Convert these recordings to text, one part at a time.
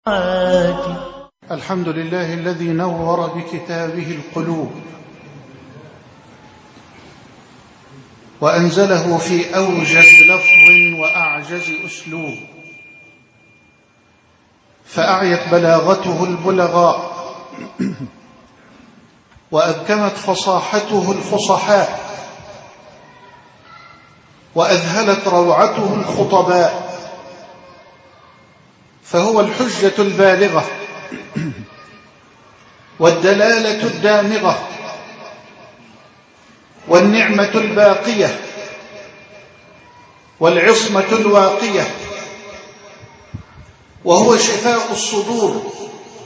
الحمد لله الذي نور بكتابه القلوب وأنزله في أوجز لفظ وأعجز أسلوب، فأعيت بلاغته البلغاء وأبكمت فصاحته الفصحاء وأذهلت روعته الخطباء، فهو الحجة البالغة والدلالة الدامغة والنعمة الباقية والعصمة الواقية، وهو شفاء الصدور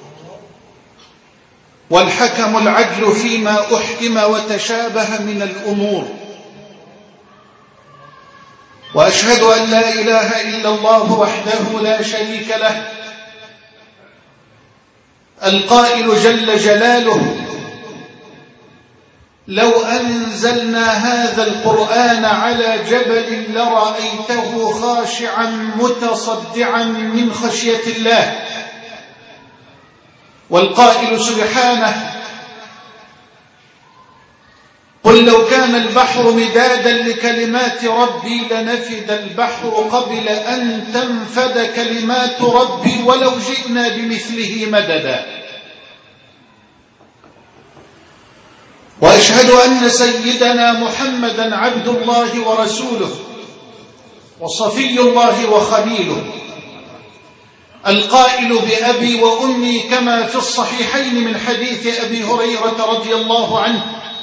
والحكم العدل فيما أحكم وتشابه من الأمور. وأشهد أن لا إله إلا الله وحده لا شريك له، القائل جل جلاله: لو أنزلنا هذا القرآن على جبل لرأيته خاشعا متصدعا من خشية الله. والقائل سبحانه: قل لو كان البحر مدادا لكلمات ربي لنفد البحر قبل أن تنفد كلمات ربي ولو جئنا بمثله مددا. وأشهد أن سيدنا محمدا عبد الله ورسوله وصفي الله وخليله، القائل بأبي وأمي كما في الصحيحين من حديث أبي هريرة رضي الله عنه: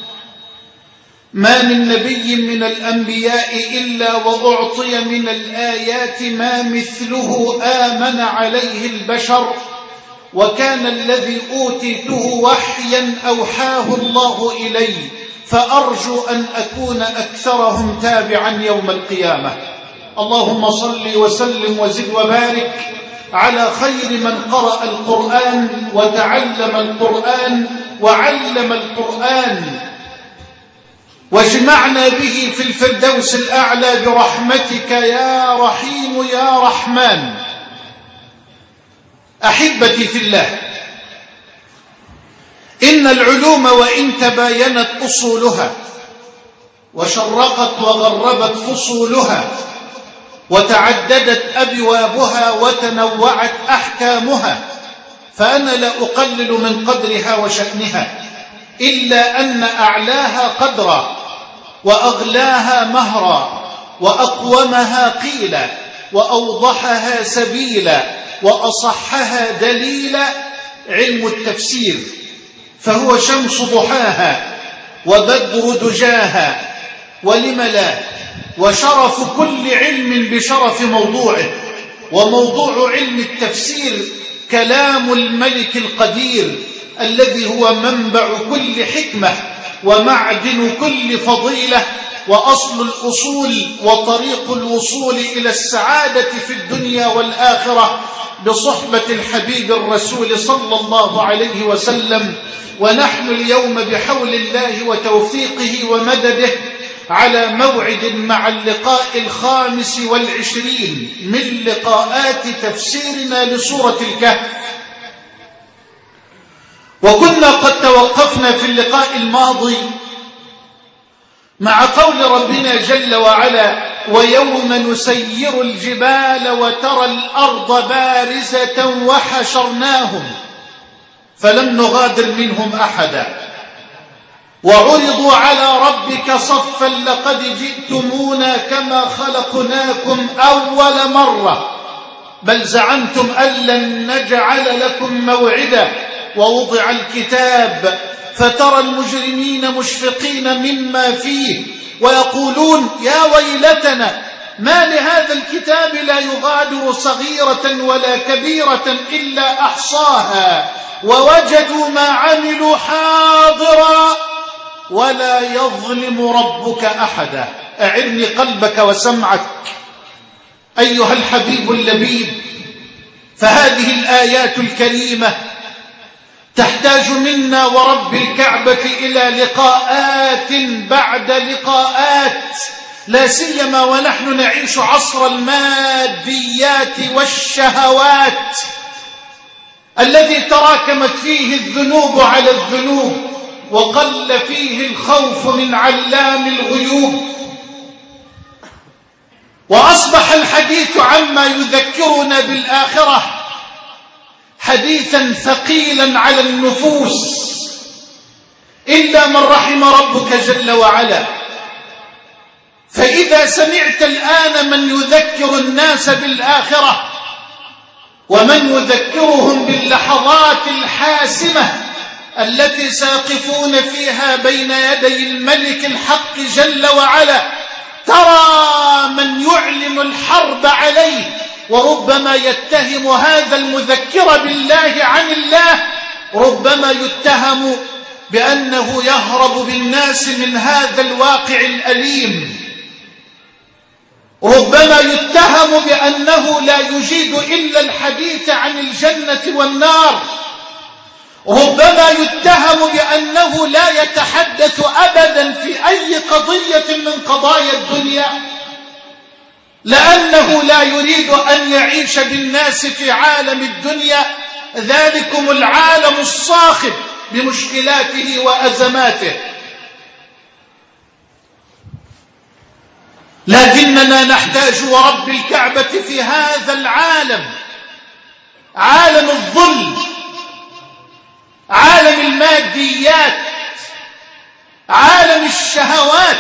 ما من نبي من الأنبياء إلا وأعطي من الآيات ما مثله آمن عليه البشر، وكان الذي أوتيته وحيا أوحاه الله إلي، فأرجو أن أكون أكثرهم تابعا يوم القيامة. اللهم صل وسلم وزد وبارك على خير من قرأ القرآن وتعلم القرآن وعلم القرآن، واجمعنا به في الفردوس الأعلى برحمتك يا رحيم يا رحمن. أحبتي في الله، إن العلوم وإن تباينت أصولها وشرقت وغربت فصولها وتعددت أبوابها وتنوعت أحكامها، فأنا لا أقلل من قدرها وشأنها، إلا أن أعلاها قدرا وأغلاها مهرا وأقومها قيلا وأوضحها سبيلا وأصحها دليلا علم التفسير، فهو شمس ضحاها وبدر دجاها، ولم لا، وشرف كل علم بشرف موضوعه. وموضوع علم التفسير كلام الملك القدير الذي هو منبع كل حكمة ومعدن كل فضيلة وأصل الأصول وطريق الوصول إلى السعادة في الدنيا والآخرة بصحبة الحبيب الرسول صلى الله عليه وسلم. ونحن اليوم بحول الله وتوفيقه ومدده على موعد مع اللقاء 25 من لقاءات تفسيرنا لسورة الكهف. وكنا قد توقفنا في اللقاء الماضي مع قول ربنا جل وعلا: ويوم نسير الجبال وترى الأرض بارزة وحشرناهم فلم نغادر منهم أحدا وعرضوا على ربك صفا لقد جئتمونا كما خلقناكم أول مرة بل زعمتم أن لن نجعل لكم موعدا ووضع الكتاب فترى المجرمين مشفقين مما فيه ويقولون يا ويلتنا ما لهذا الكتاب لا يغادر صغيرة ولا كبيرة إلا أحصاها ووجدوا ما عملوا حاضرا ولا يظلم ربك أحدا. أعرني قلبك وسمعك أيها الحبيب اللبيب، فهذه الآيات الكريمة تحتاج منا ورب الكعبة إلى لقاءات بعد لقاءات، لا سيما ونحن نعيش عصر الماديات والشهوات الذي تراكمت فيه الذنوب على الذنوب وقل فيه الخوف من علام الغيوب، وأصبح الحديث عما يذكرنا بالآخرة حديثا ثقيلا على النفوس إلا من رحم ربك جل وعلا. فإذا سمعت الآن من يذكر الناس بالآخرة ومن يذكرهم باللحظات الحاسمة التي سيقفون فيها بين يدي الملك الحق جل وعلا، ترى من يعلن الحرب عليه، وربما يتهم هذا المذكر بالله عن الله، ربما يتهم بأنه يهرب بالناس من هذا الواقع الأليم، ربما يتهم بأنه لا يجيد إلا الحديث عن الجنة والنار، ربما يتهم بأنه لا يتحدث أبدا في أي قضية من قضايا الدنيا، لأنه لا يريد أن يعيش بالناس في عالم الدنيا، ذلكم العالم الصاخب بمشكلاته وأزماته. لكننا نحتاج ورب الكعبة في هذا العالم، عالم الظلم، عالم الماديات، عالم الشهوات،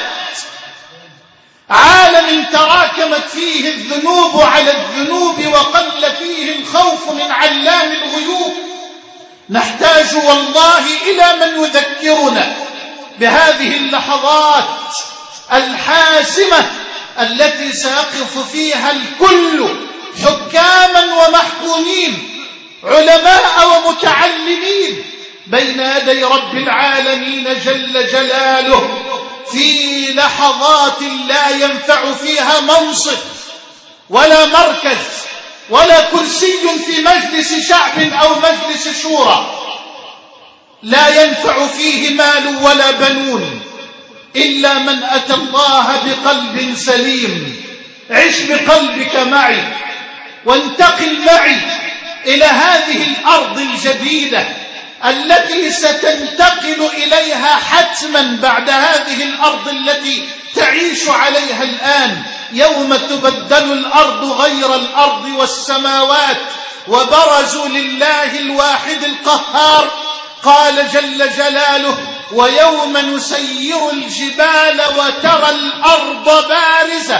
عالم تراكمت فيه الذنوب على الذنوب وقل فيه الخوف من علام الغيوب، نحتاج والله إلى من يذكرنا بهذه اللحظات الحاسمة التي سيقف فيها الكل حكاما ومحكومين، علماء ومتعلمين بين يدي رب العالمين جل جلاله، في لحظات لا ينفع فيها منصب ولا مركز ولا كرسي في مجلس شعب أو مجلس شورى، لا ينفع فيه مال ولا بنون إلا من أتى الله بقلب سليم. عش بقلبك معي وانتقل معي إلى هذه الأرض الجديدة التي ستنتقل إليها حتما بعد هذه الأرض التي تعيش عليها الآن، يوم تبدل الأرض غير الأرض والسماوات وبرزوا لله الواحد القهار. قال جل جلاله: ويوم نسير الجبال وترى الأرض بارزة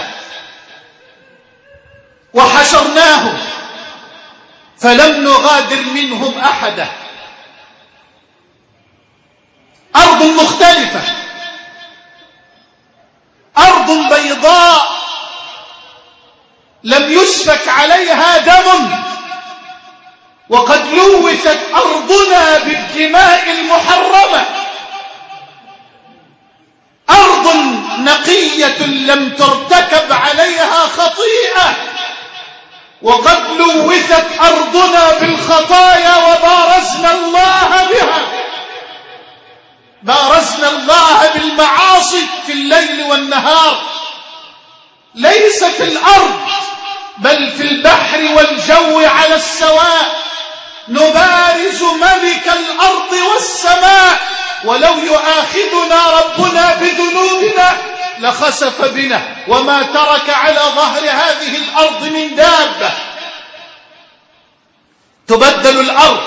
وحشرناهم فلم نغادر منهم أحدا. أرض مختلفة، أرض بيضاء لم يسفك عليها دم، وقد لوثت أرضنا بالدماء المحرمة، أرض نقية لم ترتكب عليها خطيئة، وقد لوثت أرضنا بالخطايا وبارزنا الله بها، بارزنا الله بالمعاصي في الليل والنهار، ليس في الأرض بل في البحر والجو على السواء، نبارز ملك الأرض والسماء، ولو يؤاخذنا ربنا بذنوبنا لخسف بنا وما ترك على ظهر هذه الأرض من دابة. تبدل الأرض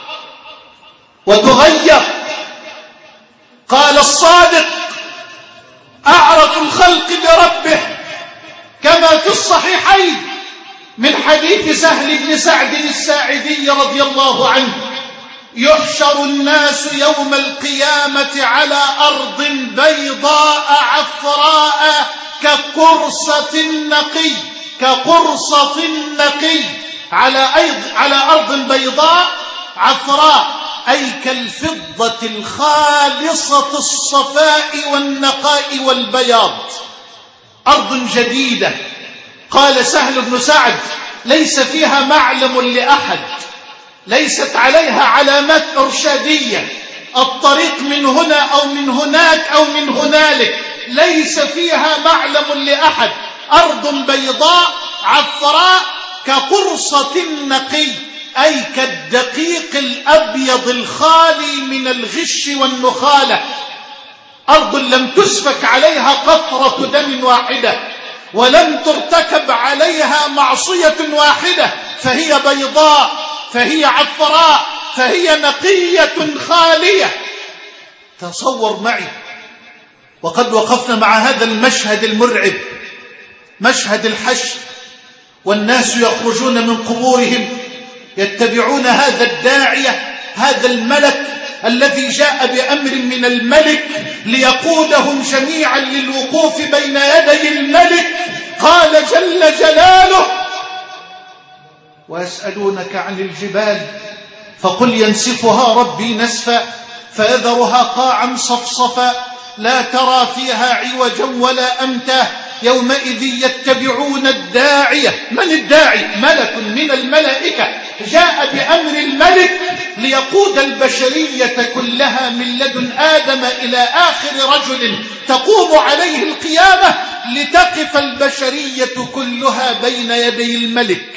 وتغير. قال الصادق: أعرف الخلق بربه، كما في الصحيحين من حديث سهل بن سعد الساعدي رضي الله عنه: يحشر الناس يوم القيامة على أرض بيضاء عفراء كقرصة النقي، كقرصة النقي، على أرض بيضاء عفراء، أي كالفضة الخالصة الصفاء والنقاء والبياض، أرض جديدة. قال سهل بن سعد: ليس فيها معلم لأحد، ليست عليها علامات إرشادية، الطريق من هنا أو من هناك أو من هنالك، ليس فيها معلم لأحد، أرض بيضاء عفراء كقرصة النقي، أي كالدقيق الأبيض الخالي من الغش والنخالة، أرض لم تسفك عليها قطرة دم واحدة ولم ترتكب عليها معصية واحدة، فهي بيضاء، فهي عفراء، فهي نقية خالية. تصور معي، وقد وقفنا مع هذا المشهد المرعب، مشهد الحشر، والناس يخرجون من قبورهم يتبعون هذا الداعية، هذا الملك الذي جاء بأمر من الملك ليقودهم جميعا للوقوف بين يدي الملك. قال جل جلاله: ويسألونك عن الجبال فقل ينسفها ربي نسفا فيذرها قاعا صفصفا لا ترى فيها عوجا ولا أمتا يومئذ يتبعون الداعية. من الداعي؟ ملك من الملائكة جاء بأمر الملك ليقود البشرية كلها من لدن آدم إلى آخر رجل تقوم عليه القيامة، لتقف البشرية كلها بين يدي الملك.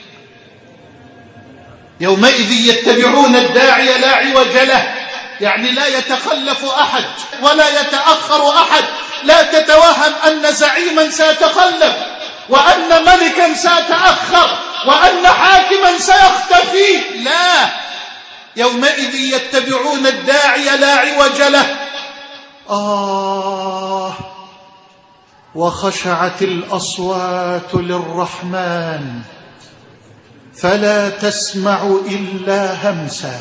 يومئذ يتبعون الداعي لا عوج له، يعني لا يتخلف أحد ولا يتأخر أحد. لا تتوهم أن زعيما سيتخلف، وأن ملكا سيتأخر، وأن حاكما سيختفي. لا، يومئذ يتبعون الداعي لا عوج له. وخشعت الأصوات للرحمن فلا تسمع إلا همسا.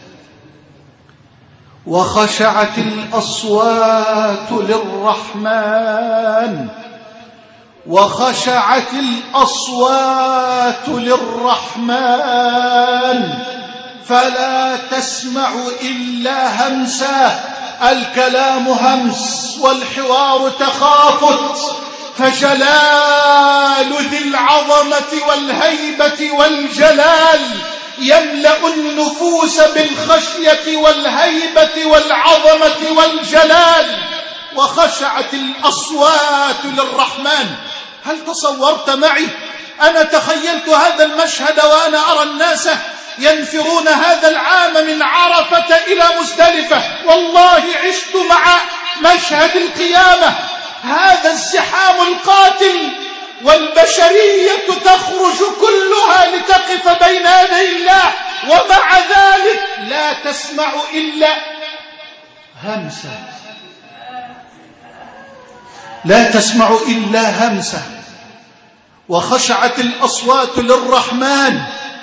وخشعت الأصوات للرحمن، وخشعت الأصوات للرحمن فلا تسمع إلا همسا. الكلام همس والحوار تخافت، فجلال ذي العظمة والهيبة والجلال يملأ النفوس بالخشية والهيبة والعظمة والجلال. وخشعت الأصوات للرحمن. هل تصورت معي؟ أنا تخيلت هذا المشهد وأنا أرى الناس ينفرون هذا العام من عرفة إلى مزدلفة. والله عشت مع مشهد القيامة، هذا الزحام القاتل، والبشرية تخرج كلها لتقف بين يدي الله، ومع ذلك لا تسمع إلا همسة، لا تسمع إلا همسة. وخشعت الأصوات للرحمن،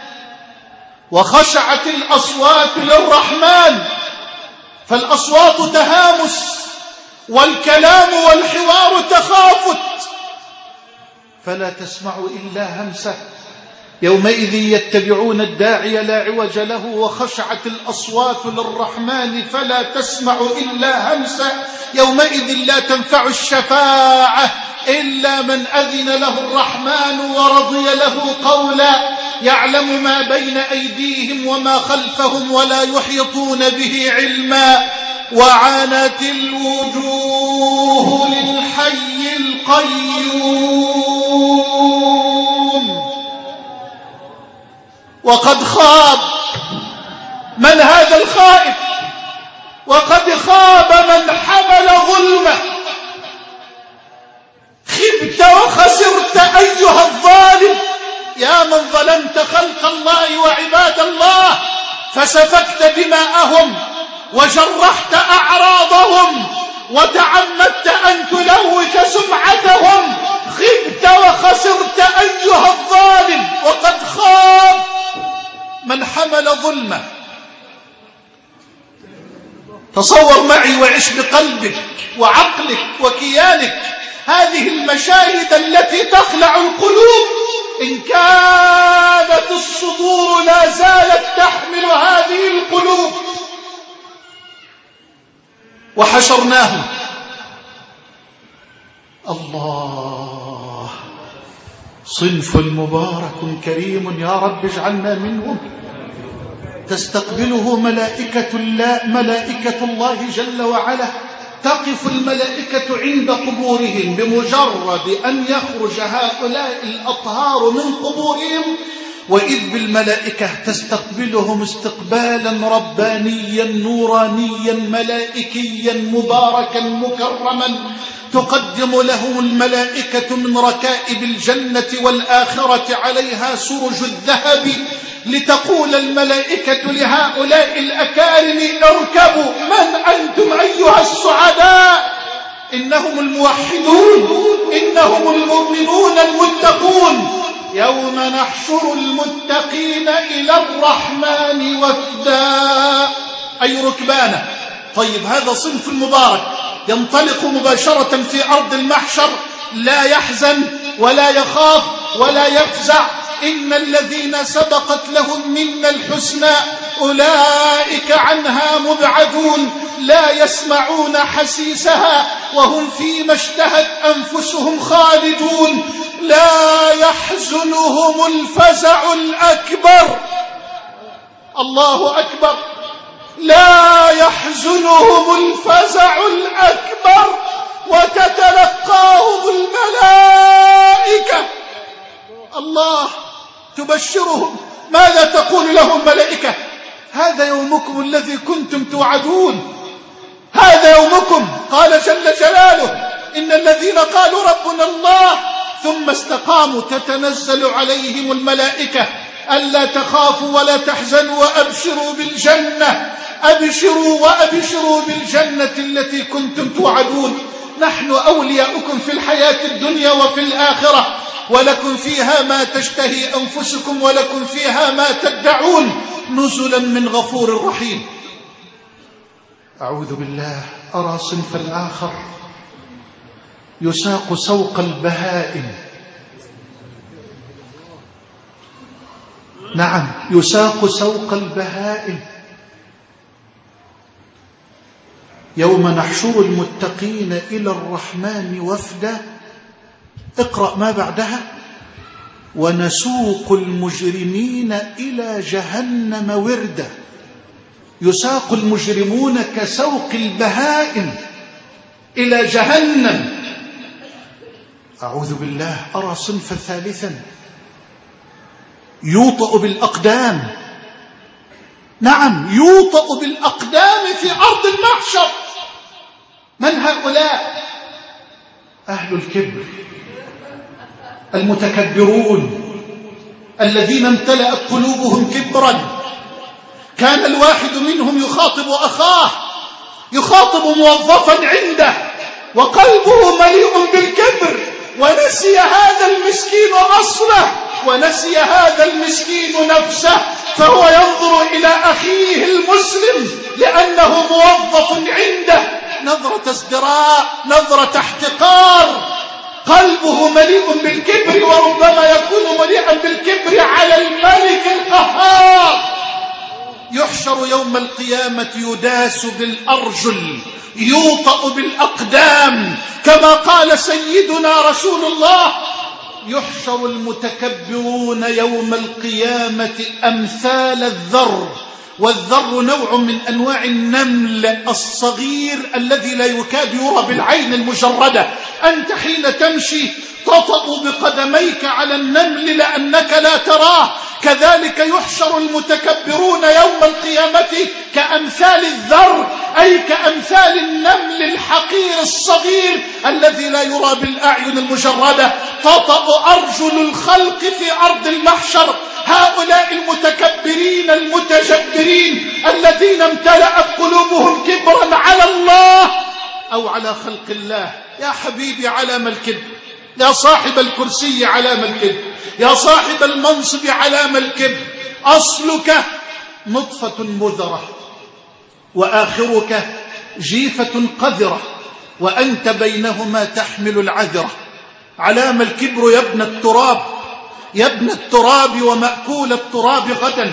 وخشعت الأصوات للرحمن، فالأصوات تهامس والكلام والحوار تخافت، فلا تسمع إلا همسة. يومئذ يتبعون الداعي لا عوج له، وخشعت الأصوات للرحمن فلا تسمع إلا همسة. يومئذ لا تنفع الشفاعة إلا من أذن له الرحمن ورضي له قولا. يعلم ما بين أيديهم وما خلفهم ولا يحيطون به علما. وعنت الوجوه للحي القيوم. وقد خاب من هذا الخائف، وقد خاب من حمل ظلمه. خبت وخسرت أيها الظالم، يا من ظلمت خلق الله وعباد الله، فسفكت دماءهم وجرحت أعراضهم وتعمدت أن تلوث سمعتهم. خبت وخسرت أيها الظالم، وقد خاب من حمل ظلمه. تصور معي وعش بقلبك وعقلك وكيانك هذه المشاهد التي تخلع القلوب. إن كانت الصدور لا زالت تحمل هذه القلوب. وحشرناهم. الله، صنف مبارك كريم، يا رب اجعلنا منهم. تستقبله ملائكة الله جل وعلا. تقف الملائكة عند قبورهم، بمجرد أن يخرج هؤلاء الأطهار من قبورهم وإذ بالملائكة تستقبلهم استقبالا ربانيا نورانيا ملائكيا مباركا مكرما، تقدم لهم الملائكة من ركائب الجنة والآخرة عليها سرج الذهب، لتقول الملائكة لهؤلاء الأكارم اركبوا، من أنتم أيها السعداء؟ إنهم الموحدون، إنهم المؤمنون المتقون. يوم نحشر المتقين إلى الرحمن وفدا، أي ركبانا. طيب هذا صنف مبارك ينطلق مباشرة في أرض المحشر، لا يحزن ولا يخاف ولا يفزع. إن الذين سبقت لهم منا الحسنى أولئك عنها مبعدون، لا يسمعون حسيسها وهم فيما اشتهت أنفسهم خالدون. لا يحزنهم الفزع الأكبر، الله أكبر، لا يحزنهم الفزع الأكبر، وتتلقاهم الملائكة. الله تبشرهم، ماذا تقول لهم الملائكة؟ هذا يومكم الذي كنتم توعدون، هذا يومكم. قال جل جلاله: إن الذين قالوا ربنا الله ثم استقاموا تتنزل عليهم الملائكة ألا تخافوا ولا تحزنوا وأبشروا بالجنة، أبشروا وأبشروا بالجنة التي كنتم توعدون. نحن أولياؤكم في الحياة الدنيا وفي الآخرة، ولكم فيها ما تشتهي أنفسكم ولكم فيها ما تدعون، نزلا من غفور رحيم. أعوذ بالله. أرى صنفا آخر يساق سوق البهائم، نعم يساق سوق البهائم. يوم نحشر المتقين إلى الرحمن وفدا، اقرأ ما بعدها: ونسوق المجرمين إلى جهنم وردا. يساق المجرمون كسوق البهائم إلى جهنم. أعوذ بالله. أرى صنفا ثالثا يوطأ بالأقدام، نعم يوطأ بالأقدام في أرض المحشر. من هؤلاء؟ أهل الكبر، المتكبرون الذين امتلأت قلوبهم كبرا. كان الواحد منهم يخاطب أخاه، يخاطب موظفا عنده وقلبه مليء بالكبر، ونسي هذا المسكين أصله، ونسي هذا المسكين نفسه، فهو ينظر إلى أخيه المسلم لأنه موظف عنده نظرة ازدراء، نظرة احتقار. قلبه مليء بالكبر، وربما يكون مليئا بالكبر على الملك القهار. يحشر يوم القيامة يداس بالأرجل، يوطأ بالأقدام، كما قال سيدنا رسول الله: يحشر المتكبرون يوم القيامة أمثال الذر. والذر نوع من أنواع النمل الصغير الذي لا يكاد يرى بالعين المجردة. أنت حين تمشي تطأ بقدميك على النمل لأنك لا تراه. كذلك يحشر المتكبرون يوم القيامة كأمثال الذر، أي كأمثال النمل الحقير الصغير الذي لا يرى بالأعين المجردة. تطأ أرجل الخلق في أرض المحشر هؤلاء المتكبرين المتجبرين الذين امتلأت قلوبهم كبرا على الله أو على خلق الله. يا حبيبي علام الكبر، يا صاحب الكرسي علام الكبر، يا صاحب المنصب علام الكبر. أصلك نطفة مذرة وآخرك جيفة قذرة، وأنت بينهما تحمل العذرة. علام الكبر يا ابن التراب، يا ابن التراب ومأكول التراب غدا.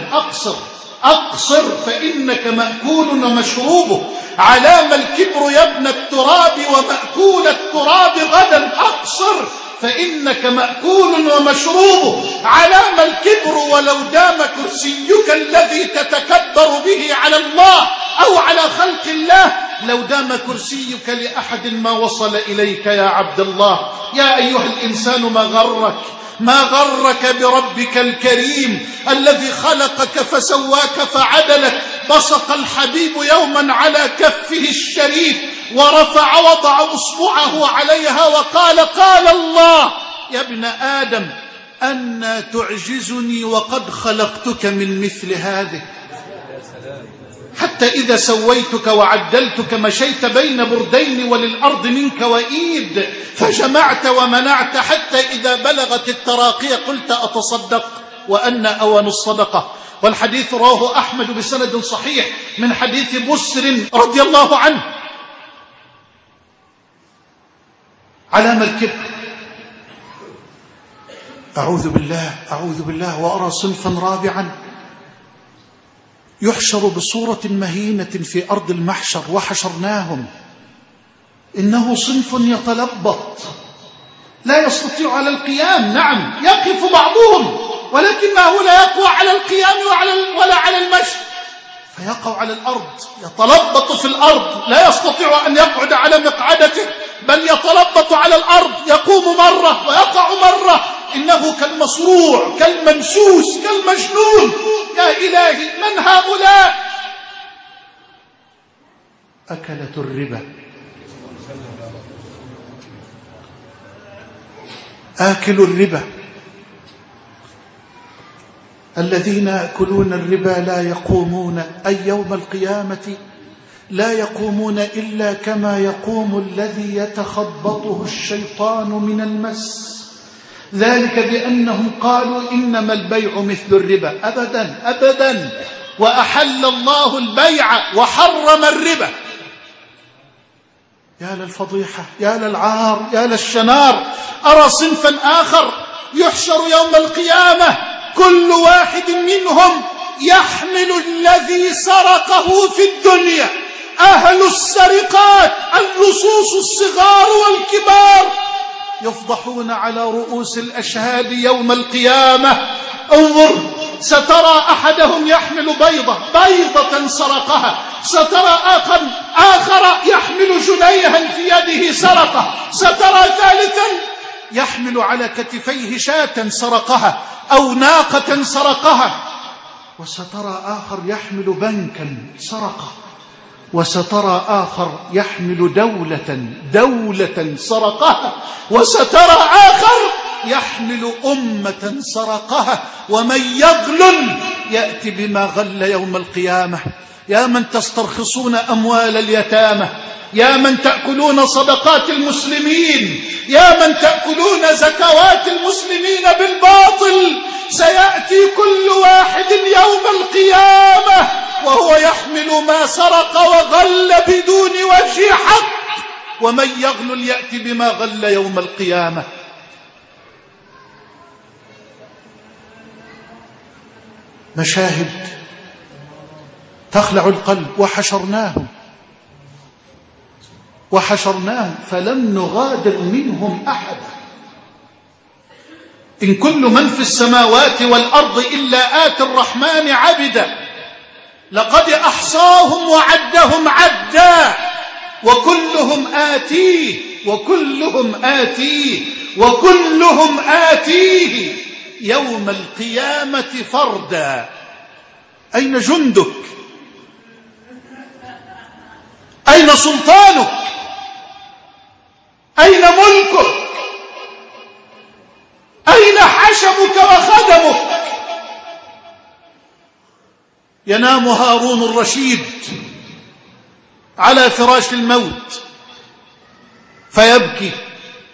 أقصر فإنك مأكول ومشروبه. علام الكبر يا ابن التراب ومأكول التراب غدا. أقصر فإنك مأكول ومشروبه. علام الكبر ولو دام كرسيك الذي تتكبر به على الله أو على خلق الله، لو دام كرسيك لأحد ما وصل إليك يا عبد الله. يا أيها الإنسان ما غرك ما غرك بربك الكريم الذي خلقك فسواك فعدلك. بصق الحبيب يوما على كفه الشريف ورفع وضع أصبعه عليها وقال: قال الله يا ابن آدم أنى تعجزني وقد خلقتك من مثل هذه. حتى إذا سويتك وعدلتك مشيت بين بردين وللأرض منك وإيد، فجمعت ومنعت حتى إذا بلغت التراقي قلت أتصدق وأن أوان الصدقة. والحديث رواه أحمد بسند صحيح من حديث بسر رضي الله عنه. علامة الكبر. أعوذ بالله وأرى صنفا رابعا يحشر بصورة مهينة في أرض المحشر وحشرناهم. إنه صنف يتلبط لا يستطيع على القيام. نعم يقف بعضهم ولكنه لا يقوى على القيام ولا على المشي، فيقع على الأرض يتلبط في الأرض، لا يستطيع أن يقعد على مقعدته بل يتلبط على الأرض، يقوم مرة ويقع مرة. إنه كالمصروع كالممسوس كالمجنون. يا إلهي من هؤلاء؟ أكلة الربا. آكل الربا الذين يأكلون الربا لا يقومون أي يوم القيامة لا يقومون إلا كما يقوم الذي يتخبطه الشيطان من المس. ذلك بأنهم قالوا إنما البيع مثل الربا. أبدا. وأحل الله البيع وحرم الربا. يا للفضيحة، يا للعار، يا للشنار. أرى صنفا آخر يحشر يوم القيامة كل واحد منهم يحمل الذي سرقه في الدنيا. أهل السرقات اللصوص الصغار والكبار يفضحون على رؤوس الأشهاد يوم القيامة. انظر، سترى أحدهم يحمل بيضة سرقها، سترى آخر يحمل جنيها في يده سرقة، سترى ثالثا يحمل على كتفيه شاة سرقها أو ناقة سرقها، وسترى آخر يحمل بنكا سرقه، وسترى آخر يحمل دولة سرقها، وسترى آخر يحمل أمة سرقها. ومن يغلل يأتي بما غل يوم القيامة. يا من تسترخصون أموال اليتامى، يا من تأكلون صدقات المسلمين، يا من تأكلون زكوات المسلمين بالباطل، سيأتي كل واحد يوم القيامة وهو يحمل ما سرق وغل بدون وجه حق. ومن يغلل يأتي بما غل يوم القيامة. مشاهد تخلع القلب. وحشرناهم فلم نغادر منهم أحدا. إن كل من في السماوات والأرض إلا آتي الرحمن عبدا. لقد أحصاهم وعدهم عدا وكلهم آتيه يوم القيامة فردا. أين جندك؟ أين سلطانك؟ أين ملكك؟ أين حشمك وخدمك؟ ينام هارون الرشيد على فراش الموت فيبكي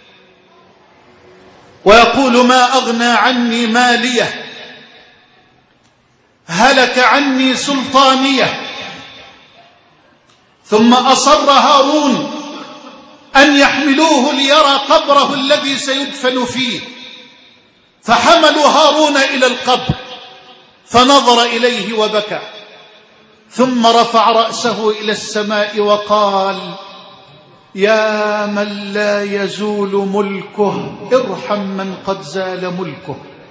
ويقول: ما أغنى عني مالية، هلك عني سلطانية. ثم أصر هارون أن يحملوه ليرى قبره الذي سيدفن فيه، فحملوا هارون إلى القبر فنظر إليه وبكى، ثم رفع رأسه إلى السماء وقال: يا من لا يزول ملكه ارحم من قد زال ملكه.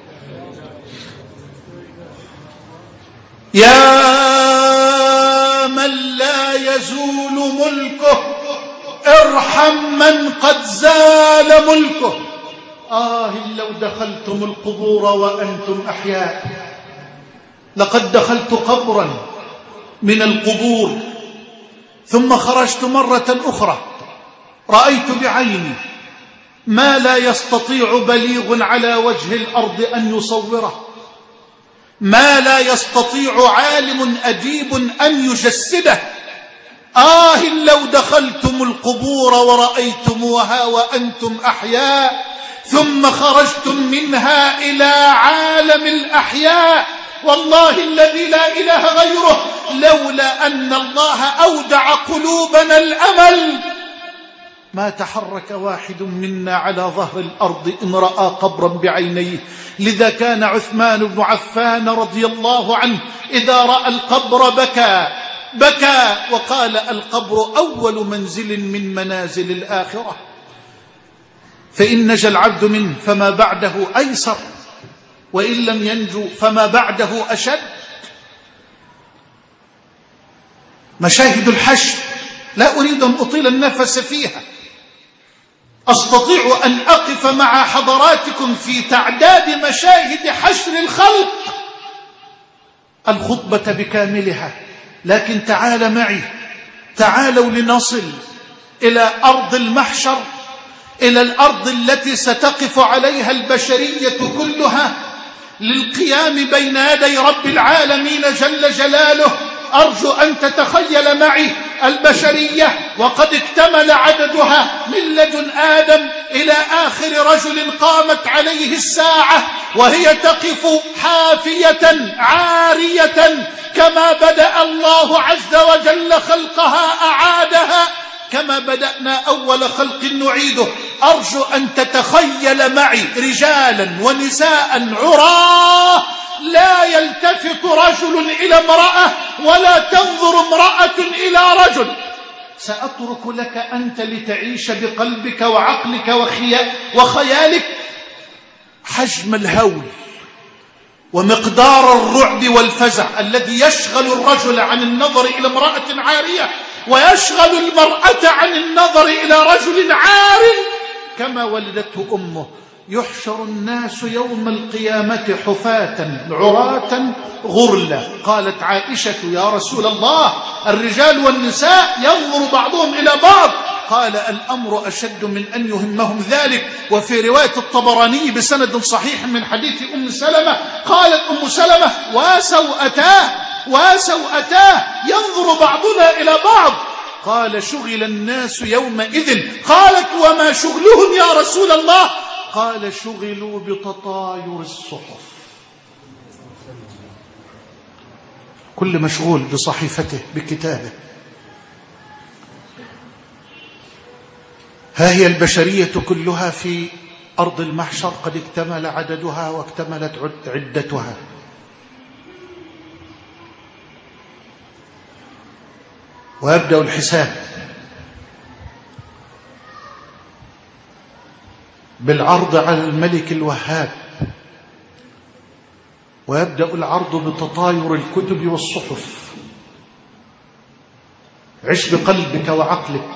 يا من لا يزول ملكه ارحم من قد زال ملكه. لو دخلتم القبور وأنتم أحياء. لقد دخلت قبرا من القبور ثم خرجت مرة أخرى، رأيت بعيني ما لا يستطيع بليغ على وجه الأرض أن يصوره، ما لا يستطيع عالم أديب أن يجسده. لو دخلتم القبور ورأيتموها وأنتم أحياء ثم خرجتم منها إلى عالم الأحياء، والله الذي لا إله غيره لولا أن الله أودع قلوبنا الأمل ما تحرك واحد منا على ظهر الأرض إن رأى قبرا بعينيه. لذا كان عثمان بن عفان رضي الله عنه إذا رأى القبر بكى وقال: القبر أول منزل من منازل الآخرة، فإن نجا العبد منه فما بعده أيسر، وإن لم ينجو فما بعده أشد. مشاهد الحشر لا أريد أن أطيل النفس فيها، أستطيع أن أقف مع حضراتكم في تعداد مشاهد حشر الخلق الخطبة بكاملها، لكن تعال معي، تعالوا لنصل إلى أرض المحشر، إلى الأرض التي ستقف عليها البشرية كلها للقيام بين يدي رب العالمين جل جلاله. أرجو أن تتخيل معي البشرية وقد اكتمل عددها من لدن آدم إلى آخر رجل قامت عليه الساعة وهي تقف حافية عارية، كما بدأ الله عز وجل خلقها أعادها، كما بدأنا أول خلق نعيده. أرجو أن تتخيل معي رجالا ونساء عراه، لا يلتفت رجل إلى امرأة ولا تنظر امرأة إلى رجل. سأترك لك أنت لتعيش بقلبك وعقلك وخيالك حجم الهول ومقدار الرعب والفزع الذي يشغل الرجل عن النظر إلى امرأة عارية ويشغل المرأة عن النظر إلى رجل عار كما ولدته أمه. يحشر الناس يوم القيامة حفاة عراة غرلا. قالت عائشة: يا رسول الله، الرجال والنساء ينظر بعضهم إلى بعض. قال: الأمر أشد من أن يهمهم ذلك. وفي رواية الطبراني بسند صحيح من حديث أم سلمة قالت أم سلمة: وسوءتاه ينظر بعضنا إلى بعض. قال: شغل الناس يومئذ. قالت: وما شغلهم يا رسول الله؟ قال: شغلوا بتطاير الصحف. كل مشغول بصحيفته بكتابه. ها هي البشرية كلها في أرض المحشر قد اكتمل عددها واكتملت عدتها. ويبدأ الحساب بالعرض على الملك الوهاب، ويبدأ العرض بتطاير الكتب والصحف. عش بقلبك وعقلك.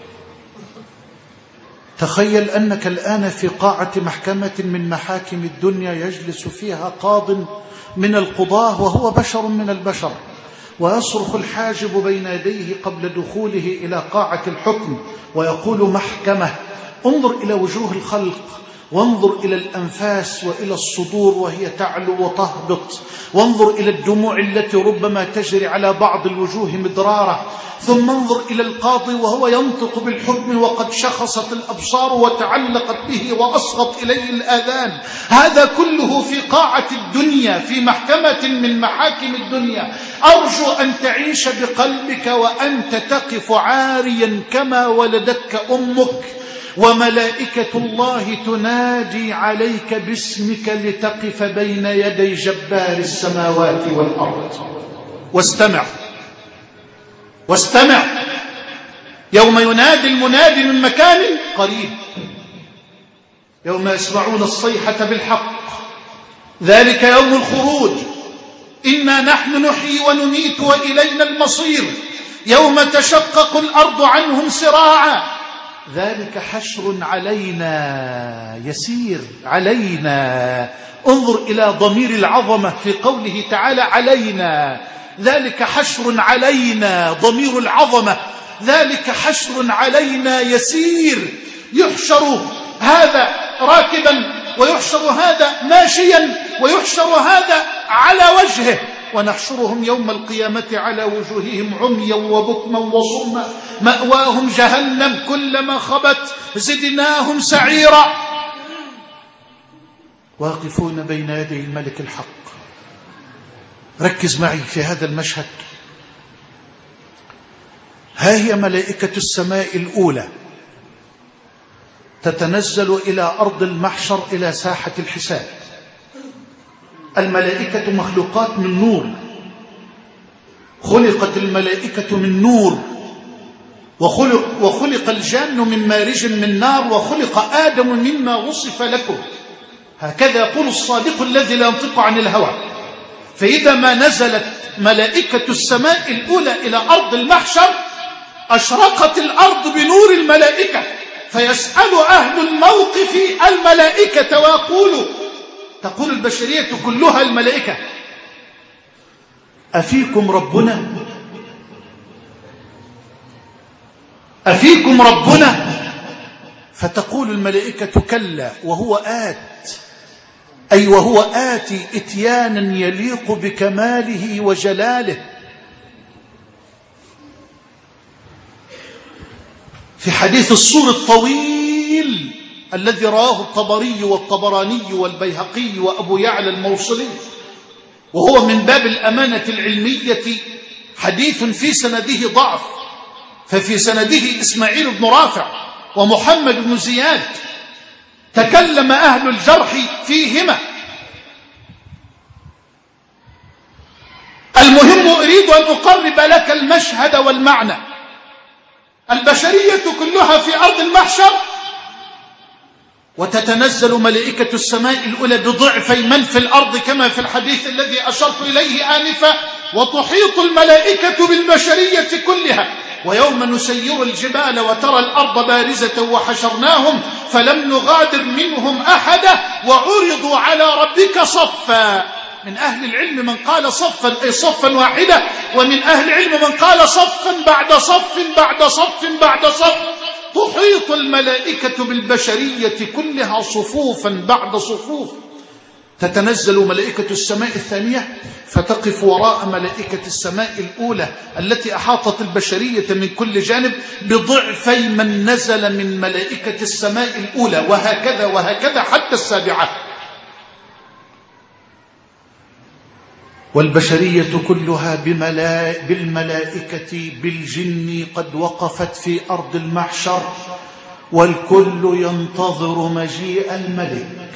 تخيل أنك الآن في قاعة محكمة من محاكم الدنيا يجلس فيها قاض من القضاة وهو بشر من البشر، ويصرخ الحاجب بين يديه قبل دخوله إلى قاعة الحكم ويقول: محكمة. انظر إلى وجوه الخلق، وانظر إلى الأنفاس وإلى الصدور وهي تعلو وتهبط، وانظر إلى الدموع التي ربما تجري على بعض الوجوه مدرارة، ثم انظر إلى القاضي وهو ينطق بالحكم وقد شخصت الأبصار وتعلقت به وأصغت إليه الآذان. هذا كله في قاعة الدنيا، في محكمة من محاكم الدنيا. أرجو أن تعيش بقلبك وأنت تقف عاريا كما ولدتك أمك، وملائكة الله تنادي عليك باسمك لتقف بين يدي جبار السماوات والأرض. واستمع يوم ينادي المنادي من مكان قريب، يوم يسمعون الصيحة بالحق، ذلك يوم الخروج. إنا نحن نحيي ونميت وإلينا المصير. يوم تشقق الأرض عنهم سراعا ذلك حشر علينا يسير. علينا، انظر إلى ضمير العظمة في قوله تعالى علينا. ذلك حشر علينا، ضمير العظمة. ذلك حشر علينا يسير. يحشر هذا راكبا، ويحشر هذا ماشيا، ويحشر هذا على وجهه، ونحشرهم يوم القيامة على وجوههم عميا وبكما وصما مأواهم جهنم كلما خبت زدناهم سعيرا. واقفون بين يدي الملك الحق. ركز معي في هذا المشهد. ها هي ملائكة السماء الأولى تتنزل إلى أرض المحشر، إلى ساحة الحساب. الملائكة مخلوقات من نور، خلقت الملائكة من نور، وخلق الجان من مارج من نار، وخلق آدم مما وصف لكم. هكذا يقول الصادق الذي لا ينطق عن الهوى. فإذا ما نزلت ملائكة السماء الأولى إلى أرض المحشر أشرقت الأرض بنور الملائكة، فيسأل أهل الموقف الملائكة تقول البشرية كلها الملائكة: أفيكم ربنا؟ أفيكم ربنا؟ فتقول الملائكة: كلا، وهو آت، أي وهو آتي إتيانا يليق بكماله وجلاله. في حديث الصور الطويل الذي رواه الطبري والطبراني والبيهقي وأبو يعلى الموصلي، وهو من باب الأمانة العلمية، حديث في سنده ضعف، ففي سنده إسماعيل بن رافع ومحمد بن زياد، تكلم أهل الجرح فيهما. المهم أريد أن أقرب لك المشهد والمعنى. البشرية كلها في أرض المحشر، وتتنزل ملائكة السماء الأولى بضعفي من في الأرض كما في الحديث الذي أشرت إليه آنفا، وتحيط الملائكة بالبشرية كلها. ويوم نسير الجبال وترى الأرض بارزة وحشرناهم فلم نغادر منهم أحدا وعرضوا على ربك صفا. من أهل العلم من قال صفا أي صفا واحدة، ومن أهل العلم من قال صفا بعد صف بعد صف بعد صف. تحيط الملائكة بالبشرية كلها صفوفا بعد صفوف. تتنزل ملائكة السماء الثانية فتقف وراء ملائكة السماء الأولى التي أحاطت البشرية من كل جانب بضعفي من نزل من ملائكة السماء الأولى، وهكذا وهكذا حتى السابعة. والبشرية كلها بالملائكة بالجن قد وقفت في أرض المحشر، والكل ينتظر مجيء الملك.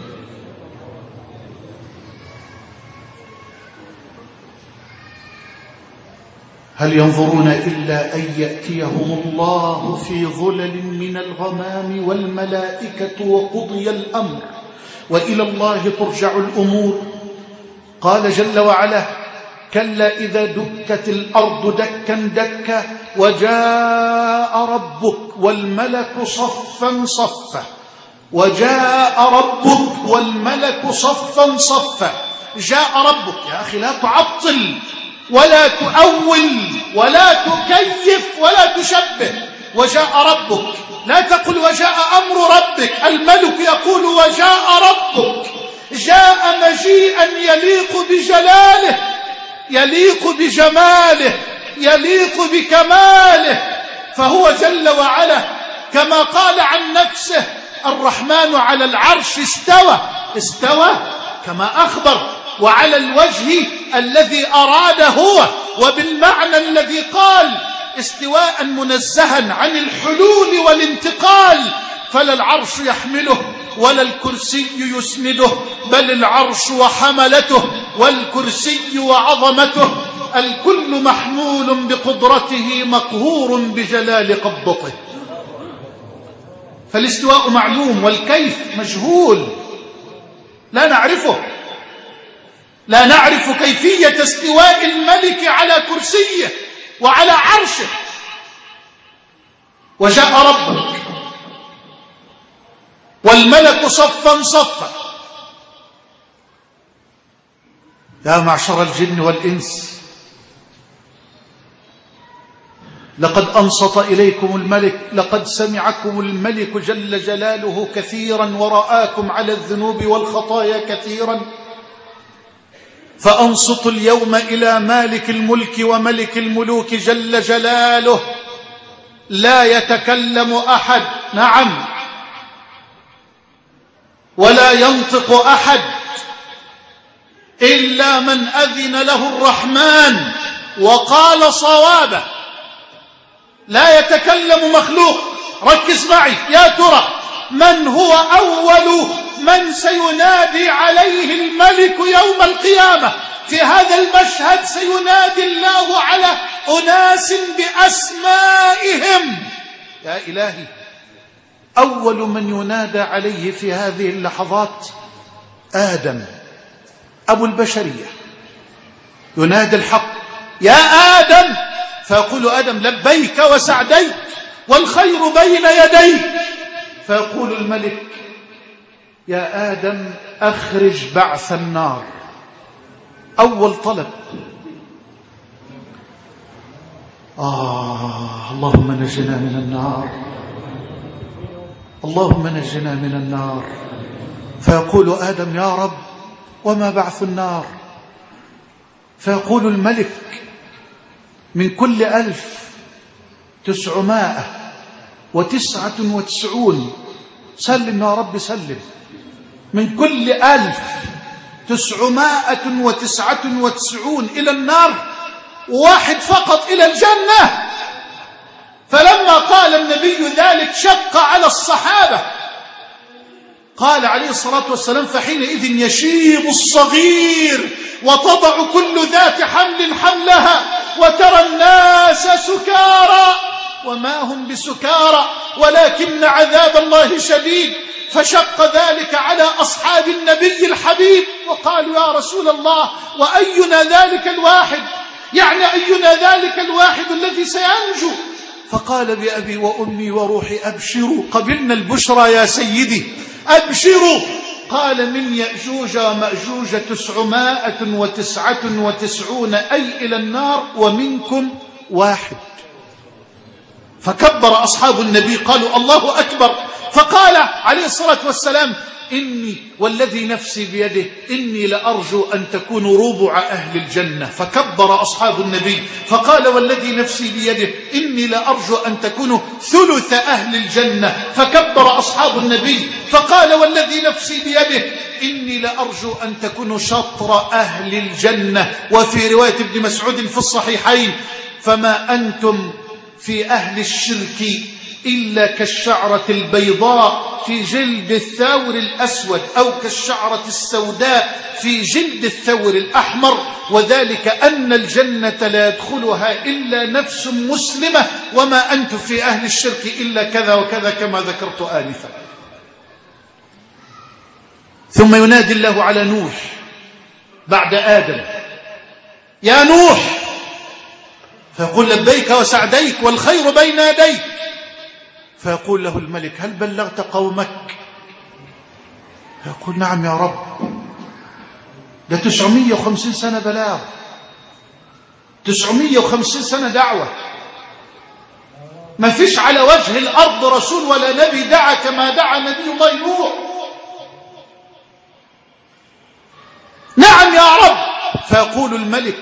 هل ينظرون إلا أن يأتيهم الله في ظلل من الغمام والملائكة وقضي الأمر وإلى الله ترجع الأمور. قال جل وعلا: كلا إذا دكت الأرض دكا دكا وجاء ربك والملك صفا صفا. وجاء ربك والملك صفا صفا. جاء ربك يا أخي، لا تعطل ولا تؤول ولا تكيف ولا تشبه. وجاء ربك، لا تقل وجاء أمر ربك. الملك يقول وجاء ربك. جاء مجيئا يليق بجلاله، يليق بجماله، يليق بكماله. فهو جل وعلا كما قال عن نفسه: الرحمن على العرش استوى. استوى كما أخبر، وعلى الوجه الذي أراد هو، وبالمعنى الذي قال، استواء منزها عن الحلول والانتقال. فلا العرش يحمله ولا الكرسي يسنده، بل العرش وحملته والكرسي وعظمته. الكل محمول بقدرته مقهور بجلال قبضته. فالاستواء معلوم والكيف مجهول، لا نعرفه. لا نعرف كيفية استواء الملك على كرسيه وعلى عرشه. وجاء ربك والملك صفا صفا. يا معشر الجن والإنس، لقد أنصت إليكم الملك، لقد سمعكم الملك جل جلاله كثيرا، ورآكم على الذنوب والخطايا كثيرا، فأنصتوا اليوم إلى مالك الملك وملك الملوك جل جلاله. لا يتكلم أحد، نعم، ولا ينطق أحد إلا من أذن له الرحمن وقال صوابه. لا يتكلم مخلوق. ركز معي، يا ترى من هو أول من سينادي عليه الملك يوم القيامة؟ في هذا المشهد سينادي الله على أناس بأسمائهم. يا إلهي، أول من ينادى عليه في هذه اللحظات آدم أبو البشرية. ينادي الحق: يا آدم، فيقول آدم: لبيك وسعديك والخير بين يديك. فيقول الملك: يا آدم، أخرج بعث النار. أول طلب. اللهم نجنا من النار، اللهم نجنا من النار. فيقول آدم: يا رب، وما بعث النار؟ فيقول الملك: من كل 1999 سلم يا رب سلم، من كل 1999 إلى النار، واحد فقط إلى الجنة. فلما قال النبي ذلك شق على الصحابة. قال عليه الصلاة والسلام: فحينئذ يشيب الصغير وتضع كل ذات حمل حملها وترى الناس سكارى وما هم بسكارى ولكن عذاب الله شديد. فشق ذلك على أصحاب النبي الحبيب، وقالوا: يا رسول الله، وأينا ذلك الواحد؟ يعني أينا ذلك الواحد الذي سينجو؟ فقال: بأبي وأمي وروحي أبشروا، قبلنا البشرى يا سيدي، أبشروا. قال: من يأجوج ومأجوج 999 أي إلى النار، ومنكم واحد. فكبر أصحاب النبي، قالوا: الله أكبر. فقال عليه الصلاة والسلام: إني والذي نفسي بيده إني لأرجو أن تكونوا ربع أهل الجنة. فكبر أصحاب النبي فقال: والذي نفسي بيده إني لأرجو أن تكونوا ثلث أهل الجنة. فكبر أصحاب النبي فقال: والذي نفسي بيده إني لأرجو أن تكونوا شطر أهل الجنة. وفي رواية ابن مسعود في الصحيحين: فما أنتم في أهل الشرك إلا كالشعرة البيضاء في جلد الثور الأسود، أو كالشعرة السوداء في جلد الثور الأحمر، وذلك أن الجنة لا يدخلها إلا نفس مسلمة، وما أنتم في أهل الشرك إلا كذا وكذا كما ذكرت آنفا. ثم ينادي الله على نوح بعد آدم: يا نوح، فيقول: لبيك وسعديك والخير بين يديك. فيقول له الملك: هل بلغت قومك؟ فيقول: نعم يا رب، ده 950 سنة بلاغ، 950 سنة دعوة، ما فيش على وجه الأرض رسول ولا نبي دعا كما دعا نبي الله نوح. نعم يا رب. فيقول الملك: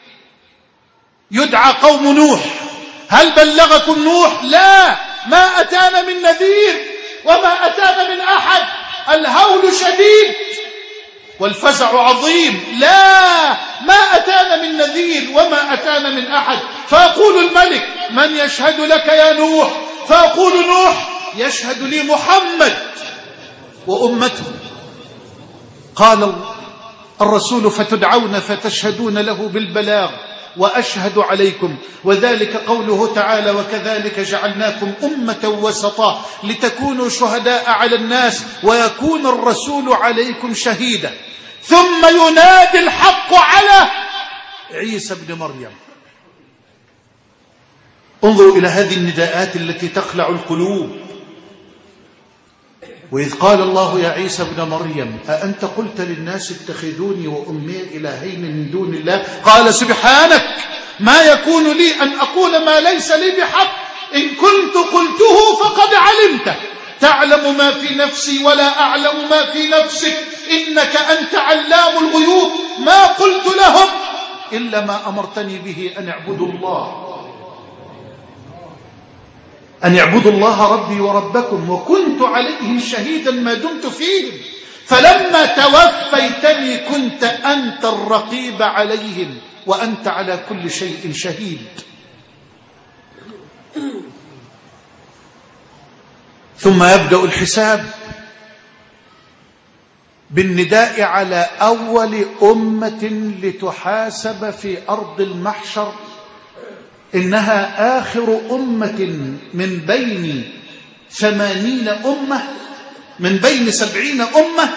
يدعى قوم نوح، هل بلغكم نوح؟ لا، ما أتانا من نذير وما أتانا من أحد. الهول شديد والفزع عظيم. لا، ما أتانا من نذير وما أتانا من أحد. فيقول الملك: من يشهد لك يا نوح؟ فيقول نوح: يشهد لي محمد وأمته. قال الرسول: فتدعون فتشهدون له بالبلاغ وأشهد عليكم. وذلك قوله تعالى: وكذلك جعلناكم أمة وسطا لتكونوا شهداء على الناس ويكون الرسول عليكم شهيدا. ثم ينادي الحق على عيسى ابن مريم. انظروا إلى هذه النداءات التي تخلع القلوب. وإذ قال الله يا عيسى ابن مريم أأنت قلت للناس اتخذوني وأمي إلهين من دون الله قال سبحانك ما يكون لي أن أقول ما ليس لي بحق إن كنت قلته فقد علمته تعلم ما في نفسي ولا أعلم ما في نفسك إنك أنت علام الغيوب ما قلت لهم إلا ما أمرتني به أن اعبدوا الله ربي وربكم وكنت عليهم شهيدا ما دمت فيهم فلما توفيتني كنت أنت الرقيب عليهم وأنت على كل شيء شهيد. ثم يبدأ الحساب بالنداء على أول أمة لتحاسب في أرض المحشر إنها آخر أمة من بين 80 أمة من بين 70 أمة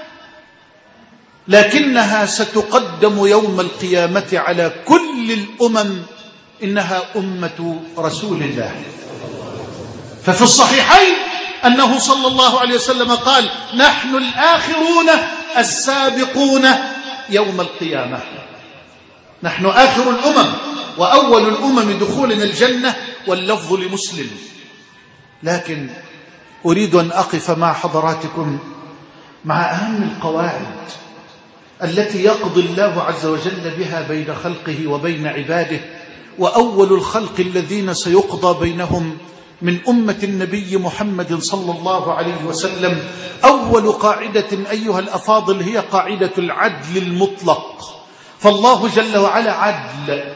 لكنها ستقدم يوم القيامة على كل الأمم إنها أمة رسول الله. ففي الصحيحين أنه صلى الله عليه وسلم قال نحن الآخرون السابقون يوم القيامة. نحن آخر الأمم وأول الأمم دخولا الجنة واللفظ لمسلم. لكن أريد أن أقف مع حضراتكم مع أهم القواعد التي يقضي الله عز وجل بها بين خلقه وبين عباده. وأول الخلق الذين سيقضى بينهم من أمة النبي محمد صلى الله عليه وسلم أول قاعدة أيها الأفاضل هي قاعدة العدل المطلق. فالله جل وعلا عدل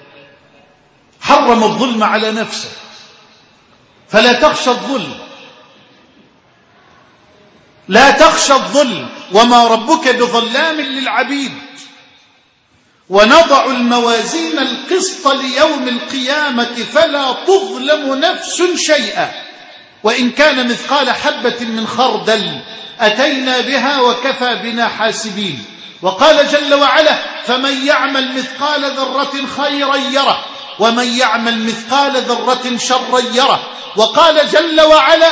حرم الظلم على نفسه فلا تخشى الظلم لا تخشى الظلم وما ربك بظلام للعبيد. ونضع الموازين القسط ليوم القيامة فلا تظلم نفس شيئا وإن كان مثقال حبة من خردل أتينا بها وكفى بنا حاسبين. وقال جل وعلا فمن يعمل مثقال ذرة خيرا يره ومن يعمل مثقال ذرة شرا يره. وقال جل وعلا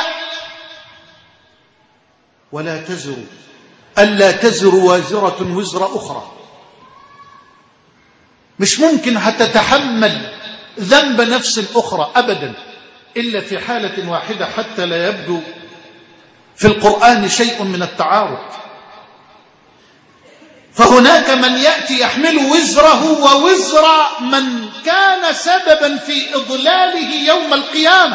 ألا تزر وازرة وزر أخرى. مش ممكن هتتحمل ذنب نفس أخرى أبدا إلا في حالة واحدة حتى لا يبدو في القرآن شيء من التعارض. فهناك من يأتي يحمل وزره ووزر من كان سببا في إضلاله يوم القيامة.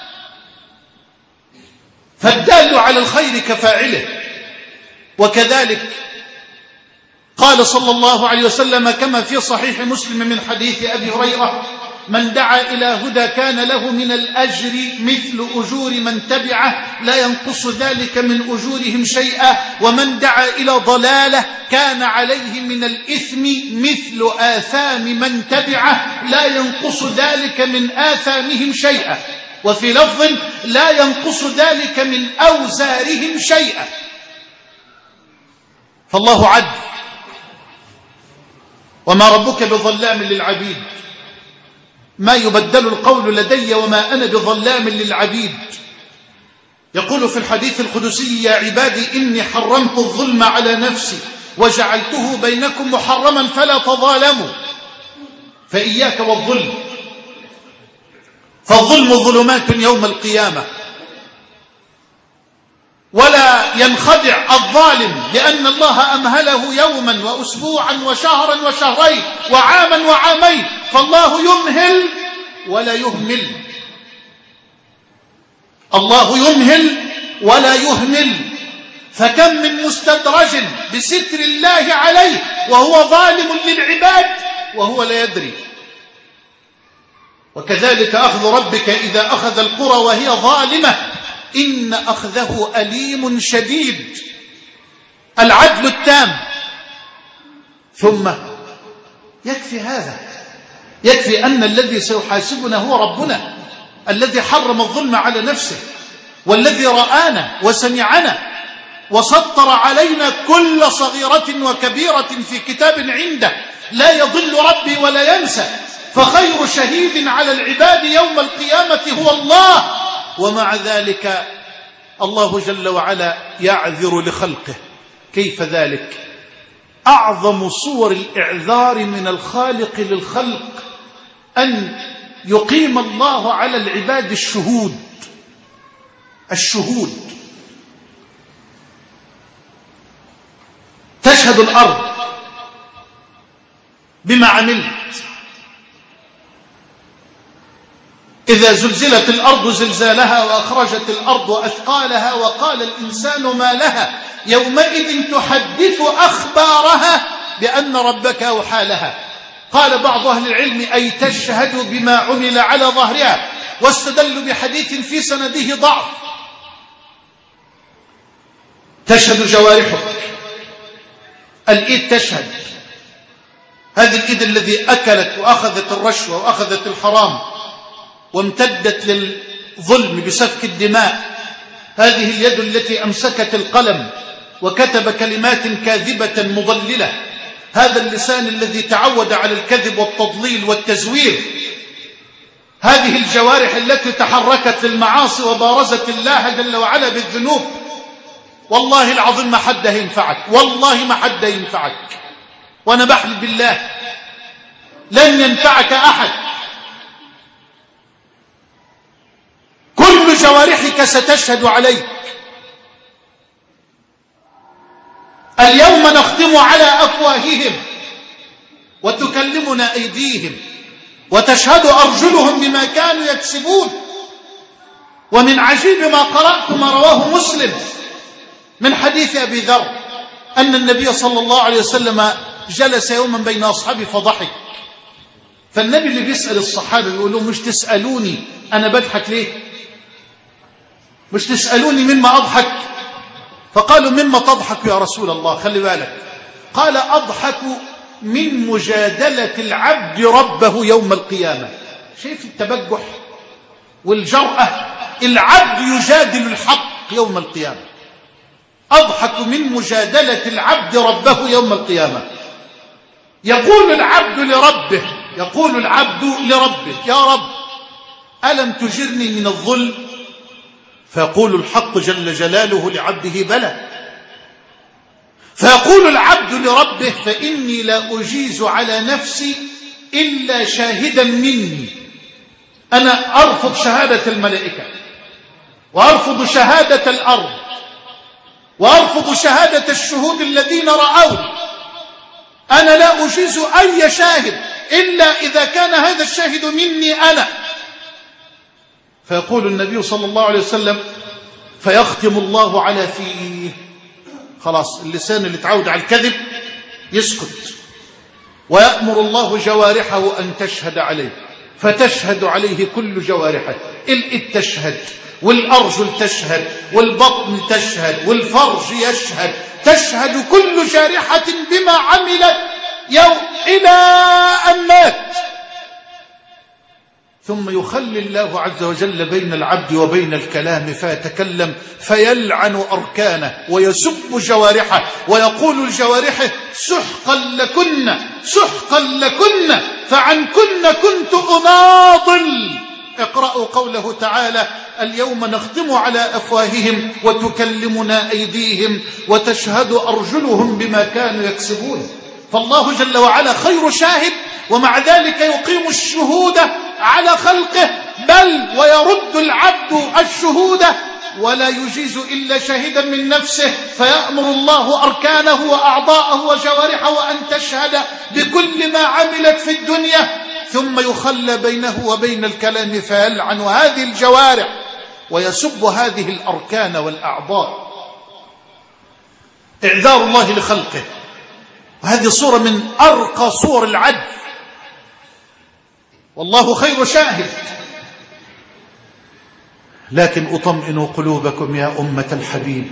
فالدال على الخير كفاعله. وكذلك قال صلى الله عليه وسلم كما في صحيح مسلم من حديث أبي هريرة من دعا إلى هدى كان له من الأجر مثل أجور من تبعه لا ينقص ذلك من أجورهم شيئا ومن دعا إلى ضلالة كان عليه من الإثم مثل آثام من تبعه لا ينقص ذلك من آثامهم شيئا وفي لفظ لا ينقص ذلك من أوزارهم شيئا. فالله عدل وما ربك بظلام للعبيد. ما يبدل القول لدي وما أنا بظلام للعبيد. يقول في الحديث القدسي يا عبادي إني حرمت الظلم على نفسي وجعلته بينكم محرما فلا تظالموا. فإياك والظلم فالظلم ظلمات يوم القيامة. ولا ينخدع الظالم لأن الله أمهله يوما وأسبوعا وشهرا وشهرين وعاما وعامين. فالله يمهل ولا يهمل. الله يمهل ولا يهمل. فكم من مستدرج بستر الله عليه وهو ظالم للعباد وهو لا يدري. وكذلك أخذ ربك إذا أخذ القرى وهي ظالمة إن أخذه أليم شديد. العدل التام. ثم يكفي هذا يكفي أن الذي سيحاسبنا هو ربنا الذي حرم الظلم على نفسه والذي رآنا وسمعنا وسطر علينا كل صغيرة وكبيرة في كتاب عنده لا يضل ربي ولا ينسى. فخير شهيد على العباد يوم القيامة هو الله. ومع ذلك الله جل وعلا يعذر لخلقه. كيف ذلك؟ أعظم صور الإعذار من الخالق للخلق أن يقيم الله على العباد الشهود. تشهد الأرض بما عملت. إذا زلزلت الأرض زلزالها وأخرجت الأرض أثقالها وقال الإنسان ما لها يومئذ تحدث أخبارها بأن ربك أوحى لها. قال بعض أهل العلم أي تشهد بما عمل على ظهرها، واستدلوا بحديث في سنده ضعف. تشهد جوارحك. الإيد تشهد، هذه الإيد الذي أكلت وأخذت الرشوة وأخذت الحرام وامتدت للظلم بسفك الدماء، هذه اليد التي أمسكت القلم وكتب كلمات كاذبة مضللة، هذا اللسان الذي تعود على الكذب والتضليل والتزوير، هذه الجوارح التي تحركت للمعاصي وبارزت الله جل وعلا بالذنوب. والله العظيم ما حد ينفعك، والله ما حد ينفعك، وأنا بحلف بالله لن ينفعك أحد. كل جوارحك ستشهد عليك. اليوم نختم على أفواههم وتكلمنا أيديهم وتشهد أرجلهم بما كانوا يكسبون. ومن عجيب ما قرأت ما رواه مسلم من حديث أبي ذر أن النبي صلى الله عليه وسلم جلس يوما بين أصحابه فضحك. فالنبي اللي بيسأل الصحابة بيقول لهم مش تسألوني أنا بضحك ليه؟ مش تسألوني مما أضحك؟ فقالوا مما تضحك يا رسول الله؟ خلي بالك، قال أضحك من مجادلة العبد ربه يوم القيامة. شايف التبجح والجرأة؟ العبد يجادل الحق يوم القيامة. أضحك من مجادلة العبد ربه يوم القيامة. يقول العبد لربه يا رب ألم تجرني من الظلم؟ فيقول الحق جل جلاله لعبده بلى. فيقول العبد لربه فإني لا أجيز على نفسي إلا شاهدا مني. أنا أرفض شهادة الملائكة وأرفض شهادة الأرض وأرفض شهادة الشهود الذين رأوني. أنا لا أجيز أي شاهد إلا إذا كان هذا الشاهد مني أنا. فيقول النبي صلى الله عليه وسلم فيختم الله على فيه. خلاص اللسان اللي تعود على الكذب يسكت، ويأمر الله جوارحه أن تشهد عليه، فتشهد عليه كل جوارحه. الإيد تشهد، والأرجل تشهد، والبطن تشهد، والفرج يشهد، تشهد كل جارحة بما عملت إلى أن مات. ثم يخلي الله عز وجل بين العبد وبين الكلام فيتكلم فيلعن أركانه ويسب جوارحه ويقول الجوارح سحقا لكن فعنكن كنت أناضل. اقرأوا قوله تعالى اليوم نختم على أفواههم وتكلمنا أيديهم وتشهد أرجلهم بما كانوا يكسبون. فالله جل وعلا خير شاهد، ومع ذلك يقيم الشهود على خلقه، بل ويرد العبد الشهود ولا يجيز إلا شاهدا من نفسه، فيأمر الله أركانه وأعضاءه وجوارحه أن تشهد بكل ما عملت في الدنيا، ثم يخلى بينه وبين الكلام فيلعن هذه الجوارح ويسب هذه الأركان والأعضاء. إعذار الله لخلقه، وهذه صورة من أرقى صور العدل، والله خير شاهد. لكن أطمئن قلوبكم يا أمة الحبيب،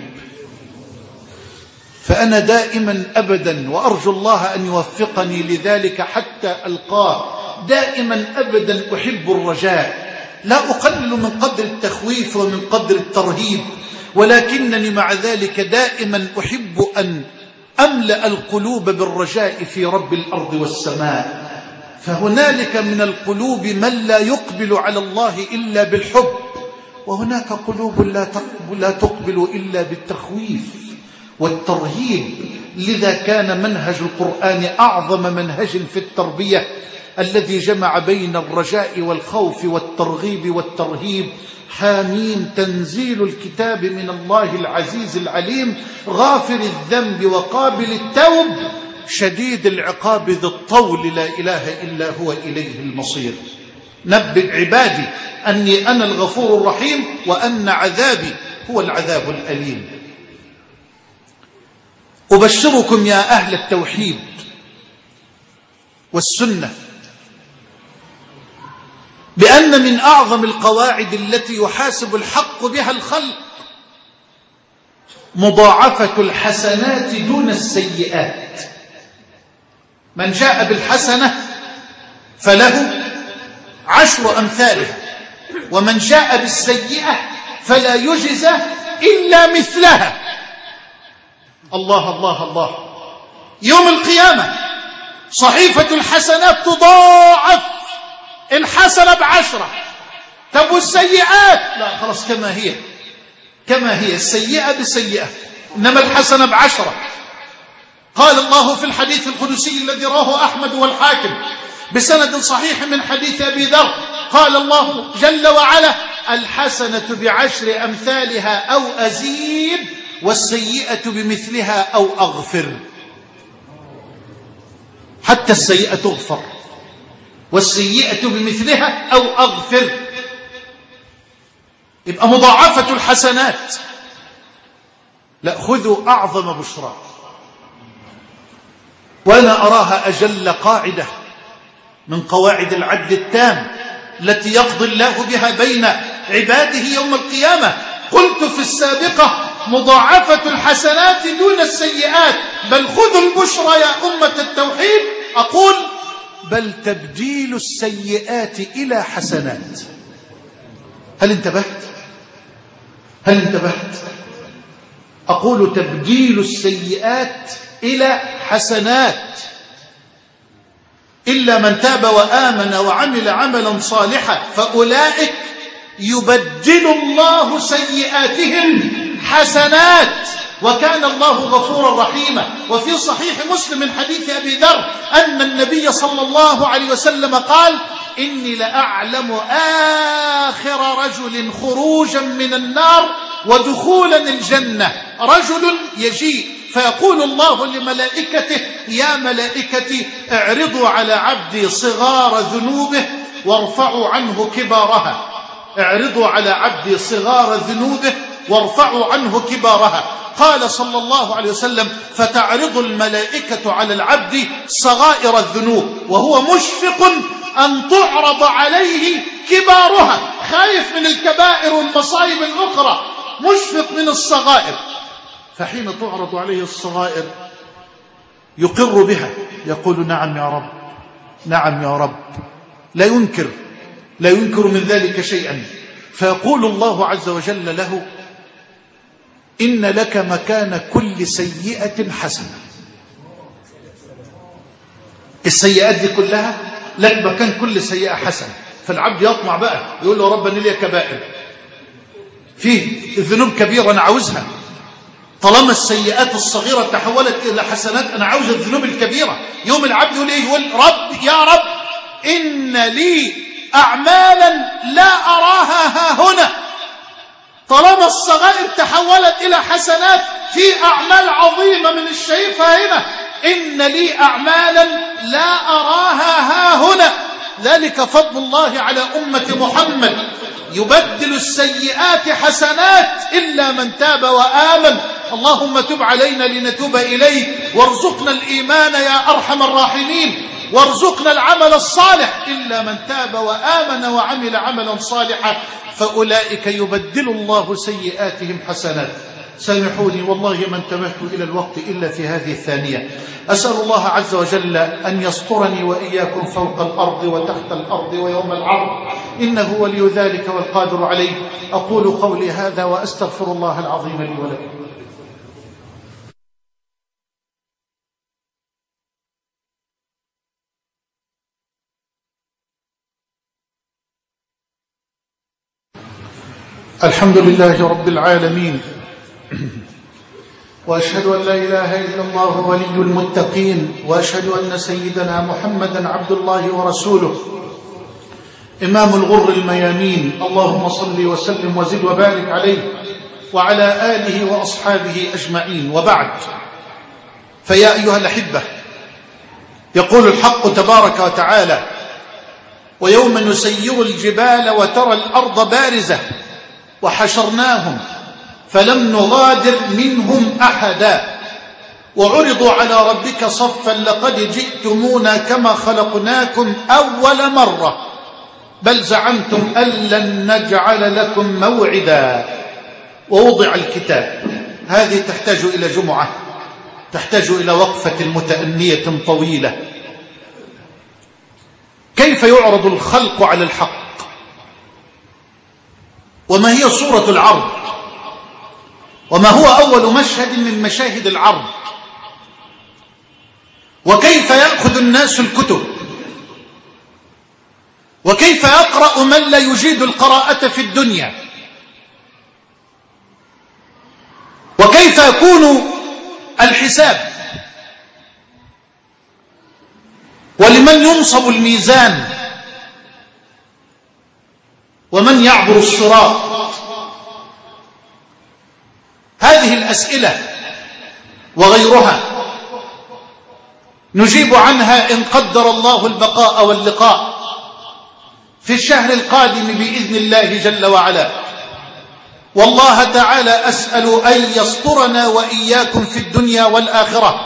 فأنا دائما أبدا وأرجو الله أن يوفقني لذلك حتى ألقاه، دائما أبدا أحب الرجاء، لا أقلل من قدر التخويف ومن قدر الترهيب، ولكنني مع ذلك دائما أحب أن أملأ القلوب بالرجاء في رب الأرض والسماء. فهنالك من القلوب من لا يقبل على الله إلا بالحب، وهناك قلوب لا تقبل إلا بالتخويف والترهيب. لذا كان منهج القرآن أعظم منهج في التربية، الذي جمع بين الرجاء والخوف والترغيب والترهيب. حاميم تنزيل الكتاب من الله العزيز العليم، غافر الذنب وقابل التوب، شديد العقاب ذي الطول، لا إله إلا هو إليه المصير. نبئ عبادي أني أنا الغفور الرحيم وأن عذابي هو العذاب الأليم. أبشركم يا أهل التوحيد والسنة بأن من أعظم القواعد التي يحاسب الحق بها الخلق مضاعفة الحسنات دون السيئات. من جاء بالحسنة فله 10 أمثالها، ومن جاء بالسيئة فلا يجزى إلا مثلها. الله الله الله. يوم القيامة صحيفة الحسنات تضاعف، الحسنة ب10. طب والسيئات؟ لا خلاص كما هي، كما هي، السيئة بسيئة، إنما الحسنة ب10. قال الله في الحديث القدسي الذي رواه أحمد والحاكم بسند صحيح من حديث أبي ذر، قال الله جل وعلا: الحسنة ب10 أمثالها أو أزيد، والسيئة بمثلها أو أغفر. حتى السيئة تغفر، والسيئة بمثلها أو أغفر. يبقى مضاعفة الحسنات. لا، خذوا أعظم بشرى، وأنا أراها أجل قاعدة من قواعد العدل التام التي يقضي الله بها بين عباده يوم القيامة. قلت في السابقة: مضاعفة الحسنات دون السيئات. بل خذوا البشرى يا أمة التوحيد، أقول: بل تبديل السيئات إلى حسنات. هل انتبهت؟ هل انتبهت؟ أقول: تبديل السيئات إلى حسنات. إلا من تاب وآمن وعمل عملا صالحا فأولئك يبدل الله سيئاتهم حسنات، وكان الله غفورا رحيما. وفي صحيح مسلم من حديث أبي ذر أن النبي صلى الله عليه وسلم قال: إني لأعلم آخر رجل خروجا من النار ودخولا الجنة، رجل يجيء فيقول الله لملائكته: يا ملائكتي اعرضوا على عبدي صغار ذنوبه وارفعوا عنه كبارها. اعرضوا على عبدي صغار ذنوبه وارفعوا عنه كبارها. قال صلى الله عليه وسلم: فتعرض الملائكة على العبد صغائر الذنوب وهو مشفق أن تعرض عليه كبارها، خايف من الكبائر والمصائب الأخرى، مشفق من الصغائر. فحين تعرض عليه الصغائر يقر بها، يقول: نعم يا رب، نعم يا رب، لا ينكر من ذلك شيئا. فيقول الله عز وجل له: إن لك مكان كل سيئة حسنة. السيئات دي كلها لك مكان كل سيئة حسنة. فالعبد يطمع بقى، يقول له: رب أنا لي كبائر، فيه ذنوب كبيرة أنا عاوزها. طالما السيئات الصغيرة تحولت إلى حسنات، أنا عاوز الذنوب الكبيرة. يوم العبد يقول إيه؟ يقول: رب يا رب، إن لي أعمالا لا أراها ها هنا. طالما الصغائر تحولت إلى حسنات، في أعمال عظيمة من الشايفها هنا. إن لي أعمالا لا أراها ها هنا. ذلك فضل الله على أمة محمد، يبدل السيئات حسنات إلا من تاب وآمن. اللهم تب علينا لنتوب إليك، وارزقنا الإيمان يا أرحم الراحمين، وارزقنا العمل الصالح. إلا من تاب وآمن وعمل عملا صالحا فأولئك يبدل الله سيئاتهم حسنات. سامحوني والله ما انتبهت إلى الوقت إلا في هذه الثانية. أسأل الله عز وجل أن يسترني وإياكم فوق الأرض وتحت الأرض ويوم العرض، إنه ولي ذلك والقادر عليه. أقول قولي هذا وأستغفر الله العظيم لي ولكم. الحمد لله رب العالمين، وأشهد أن لا إله إلا الله ولي المتقين، وأشهد أن سيدنا محمدا عبد الله ورسوله إمام الغر الميامين. اللهم صل وسلم وزد وبارك عليه وعلى آله وأصحابه أجمعين، وبعد. فيا أيها الأحبة، يقول الحق تبارك وتعالى: ويوم نسير الجبال وترى الأرض بارزة وحشرناهم فلم نغادر منهم أحدا وعرضوا على ربك صفا لقد جئتمونا كما خلقناكم أول مرة بل زعمتم أن لن نجعل لكم موعدا. ووضع الكتاب. هذه تحتاج إلى جمعة، تحتاج إلى وقفة متأنية طويلة. كيف يعرض الخلق على الحق؟ وما هي صورة العرض؟ وما هو أول مشهد من مشاهد العرض؟ وكيف يأخذ الناس الكتب؟ وكيف يقرأ من لا يجيد القراءة في الدنيا؟ وكيف يكون الحساب؟ ولمن ينصب الميزان؟ ومن يعبر الصراط؟ هذه الأسئلة وغيرها نجيب عنها إن قدر الله البقاء واللقاء في الشهر القادم بإذن الله جل وعلا. والله تعالى أسأل أن يسترنا وإياكم في الدنيا والآخرة.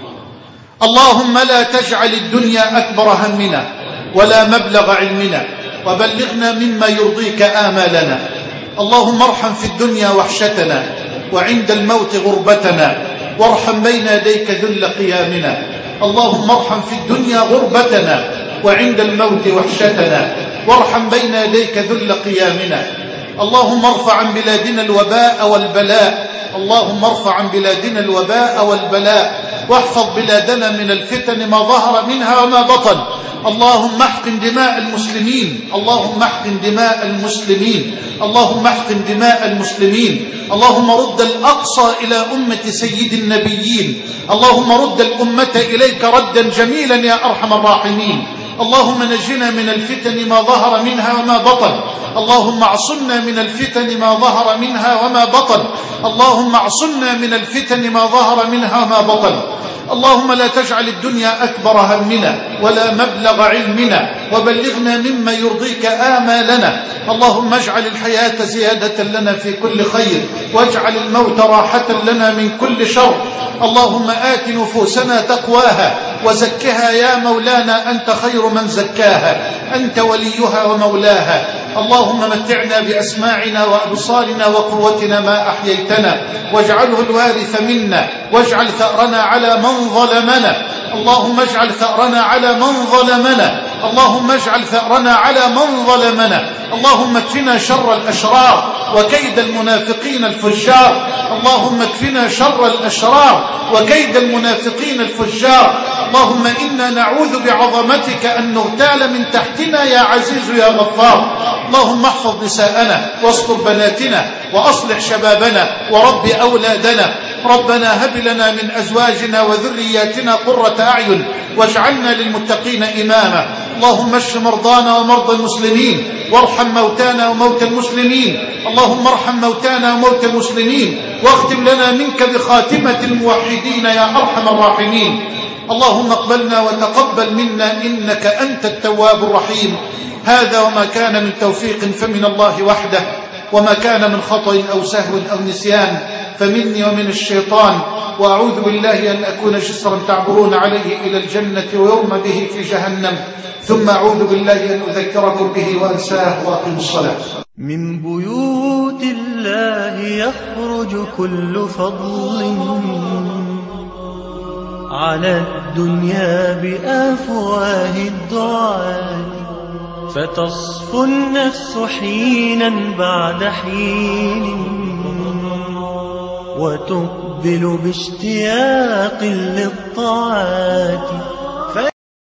اللهم لا تجعل الدنيا أكبر همنا ولا مبلغ علمنا، وبلغنا مما يرضيك آمالنا. اللهم ارحم في الدنيا وحشتنا، وعند الموت غربتنا، وارحم بين يديك ذل قيامنا. اللهم ارحم في الدنيا غربتنا، وعند الموت وحشتنا، وارحم بين يديك ذل قيامنا. اللهم ارفع عن بلادنا الوباء والبلاء. اللهم ارفع عن بلادنا الوباء والبلاء، واحفظ بلادنا من الفتن ما ظهر منها وما بطن. اللهم احقن دماء المسلمين، اللهم احقن دماء المسلمين، اللهم احقن دماء المسلمين. اللهم رد الأقصى إلى أمة سيد النبيين. اللهم رد الأمة إليك ردا جميلا يا أرحم الراحمين. اللهم نجنا من الفتن ما ظهر منها وما بطن. اللهم اعصمنا من الفتن ما ظهر منها وما بطن. اللهم اعصمنا من الفتن ما ظهر منها وما بطن. اللهم لا تجعل الدنيا أكبر همنا ولا مبلغ علمنا، وبلغنا مما يرضيك آمالنا. اللهم اجعل الحياة زيادة لنا في كل خير، واجعل الموت راحة لنا من كل شر. اللهم آت نفوسنا تقواها وزكها يا مولانا، أنت خير من زكاها، أنت وليها ومولاها. اللهم متعنا بأسماعنا وأبصارنا وقوتنا ما أحييتنا، واجعله الوارث منا، واجعل ثأرنا على من ظلمنا. اللهم اجعل ثأرنا على من ظلمنا، اللهم اجعل ثأرنا على من ظلمنا. اللهم اكفنا شر الأشرار وكيد المنافقين الفجار. اللهم اكفنا شر الأشرار وكيد المنافقين الفجار. اللهم إنا نعوذ بعظمتك أن نغتال من تحتنا يا عزيز يا غفار. اللهم احفظ نساءنا واستر بناتنا وأصلح شبابنا ورب أولادنا. ربنا هب لنا من أزواجنا وذرياتنا قرة أعين واجعلنا للمتقين إماما. اللهم اشف مرضانا ومرضى المسلمين، وارحم موتانا وموتى المسلمين. اللهم ارحم موتانا وموتى المسلمين، واختم لنا منك بخاتمة الموحدين يا أرحم الراحمين. اللهم اقبلنا وتقبل منا إنك أنت التواب الرحيم. هذا وما كان من توفيق فمن الله وحده، وما كان من خطأ أو سهو أو نسيان فمني ومن الشيطان. وأعوذ بالله أن أكون جسرا تعبرون عليه إلى الجنة ويرمى به في جهنم، ثم أعوذ بالله أن أذكركم به وأنساه وأقيم الصلاة. من بيوت الله يخرج كل فضل على الدنيا بأفواه الدعاة، فتصفو النفس حينا بعد حين وتقبل باشتياق للطاعات.